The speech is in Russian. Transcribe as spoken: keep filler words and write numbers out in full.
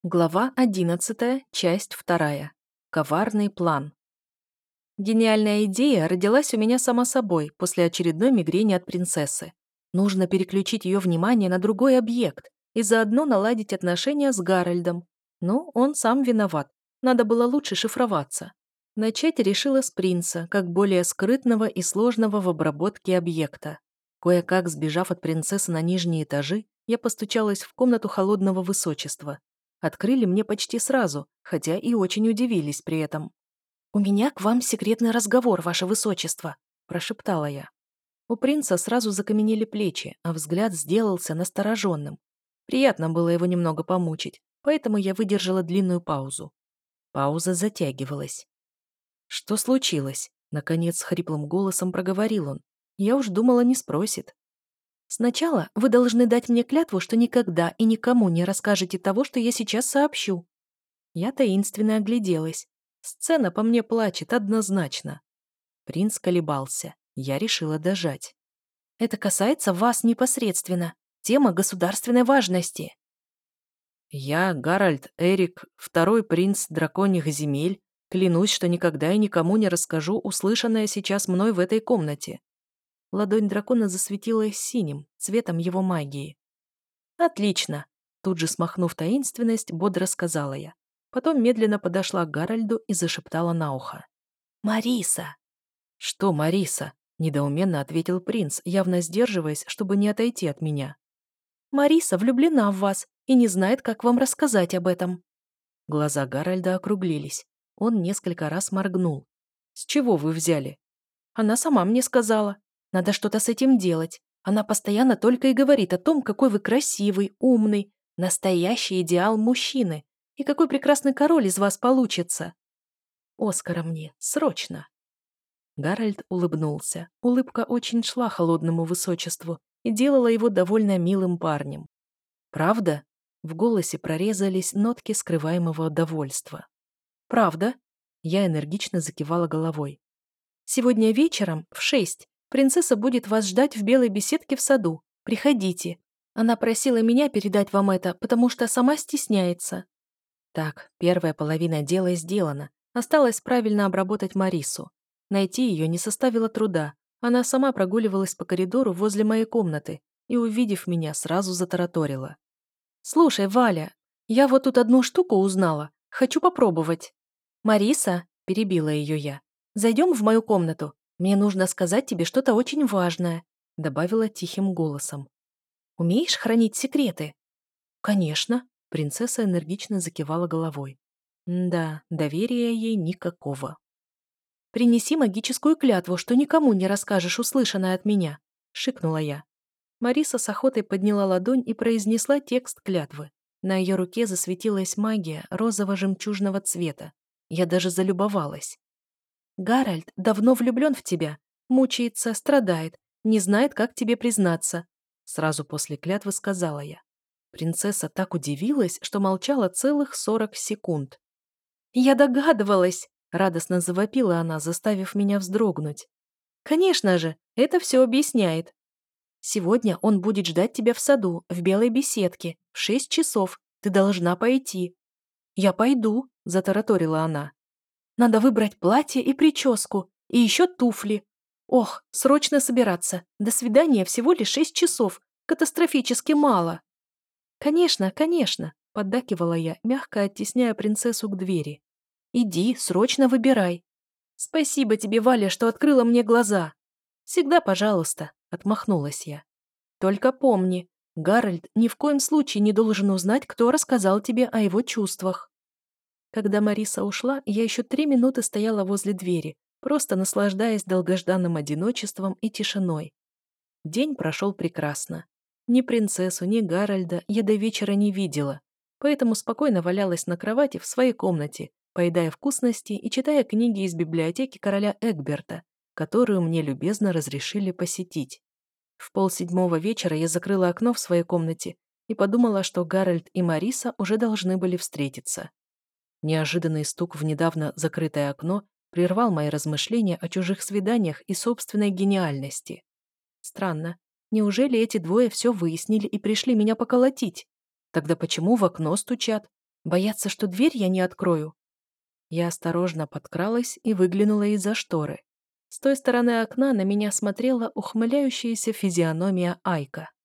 Глава одиннадцатая, часть вторая. Коварный план. Гениальная идея родилась у меня сама собой после очередной мигрени от принцессы. Нужно переключить ее внимание на другой объект и заодно наладить отношения с Гарольдом. Ну, он сам виноват. Надо было лучше шифроваться. Начать решила с принца, как более скрытного и сложного в обработке объекта. Кое-как сбежав от принцессы на нижние этажи, я постучалась в комнату холодного высочества. Открыли мне почти сразу, хотя и очень удивились при этом. «У меня к вам секретный разговор, ваше высочество», – прошептала я. У принца сразу закаменели плечи, а взгляд сделался настороженным. Приятно было его немного помучить, поэтому я выдержала длинную паузу. Пауза затягивалась. «Что случилось?» – наконец хриплым голосом проговорил он. Я уж думала, не спросит. «Сначала вы должны дать мне клятву, что никогда и никому не расскажете того, что я сейчас сообщу». Я таинственно огляделась. Сцена по мне плачет однозначно. Принц колебался. Я решила дожать. «Это касается вас непосредственно. Тема государственной важности». «Я, Гарольд Эрик, второй принц драконьих земель, клянусь, что никогда и никому не расскажу услышанное сейчас мной в этой комнате». Ладонь дракона засветилась синим, цветом его магии. «Отлично!» Тут же смахнув таинственность, бодро сказала я. Потом медленно подошла к Гарольду и зашептала на ухо. «Мариса!» «Что, Мариса?» – недоуменно ответил принц, явно сдерживаясь, чтобы не отойти от меня. «Мариса влюблена в вас и не знает, как вам рассказать об этом». Глаза Гарольда округлились. Он несколько раз моргнул. «С чего вы взяли?» «Она сама мне сказала. Надо что-то с этим делать. Она постоянно только и говорит о том, какой вы красивый, умный, настоящий идеал мужчины, и какой прекрасный король из вас получится. Оскара мне, срочно!» Гарольд улыбнулся. Улыбка очень шла холодному высочеству и делала его довольно милым парнем. «Правда?» В голосе прорезались нотки скрываемого довольства. «Правда?» Я энергично закивала головой. «Сегодня вечером в шесть принцесса будет вас ждать в белой беседке в саду. Приходите. Она просила меня передать вам это, потому что сама стесняется». Так, первая половина дела сделана. Осталось правильно обработать Марису. Найти ее не составило труда. Она сама прогуливалась по коридору возле моей комнаты и, увидев меня, сразу затараторила. «Слушай, Валя, я вот тут одну штуку узнала. Хочу попробовать». «Мариса», – перебила ее я, – «зайдем в мою комнату. Мне нужно сказать тебе что-то очень важное», – добавила тихим голосом. «Умеешь хранить секреты?» «Конечно», – принцесса энергично закивала головой. «Да, доверия ей никакого». «Принеси магическую клятву, что никому не расскажешь услышанное от меня», – шикнула я. Мариса с охотой подняла ладонь и произнесла текст клятвы. На ее руке засветилась магия розово-жемчужного цвета. Я даже залюбовалась. «Гарольд давно влюблен в тебя, мучается, страдает, не знает, как тебе признаться», сразу после клятвы сказала я. Принцесса так удивилась, что молчала целых сорок секунд. «Я догадывалась!» — радостно завопила она, заставив меня вздрогнуть. «Конечно же, это все объясняет. Сегодня он будет ждать тебя в саду, в белой беседке, в шесть часов. Ты должна пойти». «Я пойду», — затараторила она. «Надо выбрать платье и прическу, и еще туфли. Ох, срочно собираться. До свидания всего лишь шесть часов. Катастрофически мало». «Конечно, конечно», — поддакивала я, мягко оттесняя принцессу к двери. «Иди, срочно выбирай». «Спасибо тебе, Валя, что открыла мне глаза». «Всегда пожалуйста», — отмахнулась я. «Только помни, Гарольд ни в коем случае не должен узнать, кто рассказал тебе о его чувствах». Когда Мариса ушла, я еще три минуты стояла возле двери, просто наслаждаясь долгожданным одиночеством и тишиной. День прошел прекрасно. Ни принцессу, ни Гарольда я до вечера не видела, поэтому спокойно валялась на кровати в своей комнате, поедая вкусности и читая книги из библиотеки короля Эгберта, которую мне любезно разрешили посетить. В полседьмого вечера я закрыла окно в своей комнате и подумала, что Гарольд и Мариса уже должны были встретиться. Неожиданный стук в недавно закрытое окно прервал мои размышления о чужих свиданиях и собственной гениальности. Странно. Неужели эти двое все выяснили и пришли меня поколотить? Тогда почему в окно стучат? Боятся, что дверь я не открою? Я осторожно подкралась и выглянула из-за шторы. С той стороны окна на меня смотрела ухмыляющаяся физиономия Айка.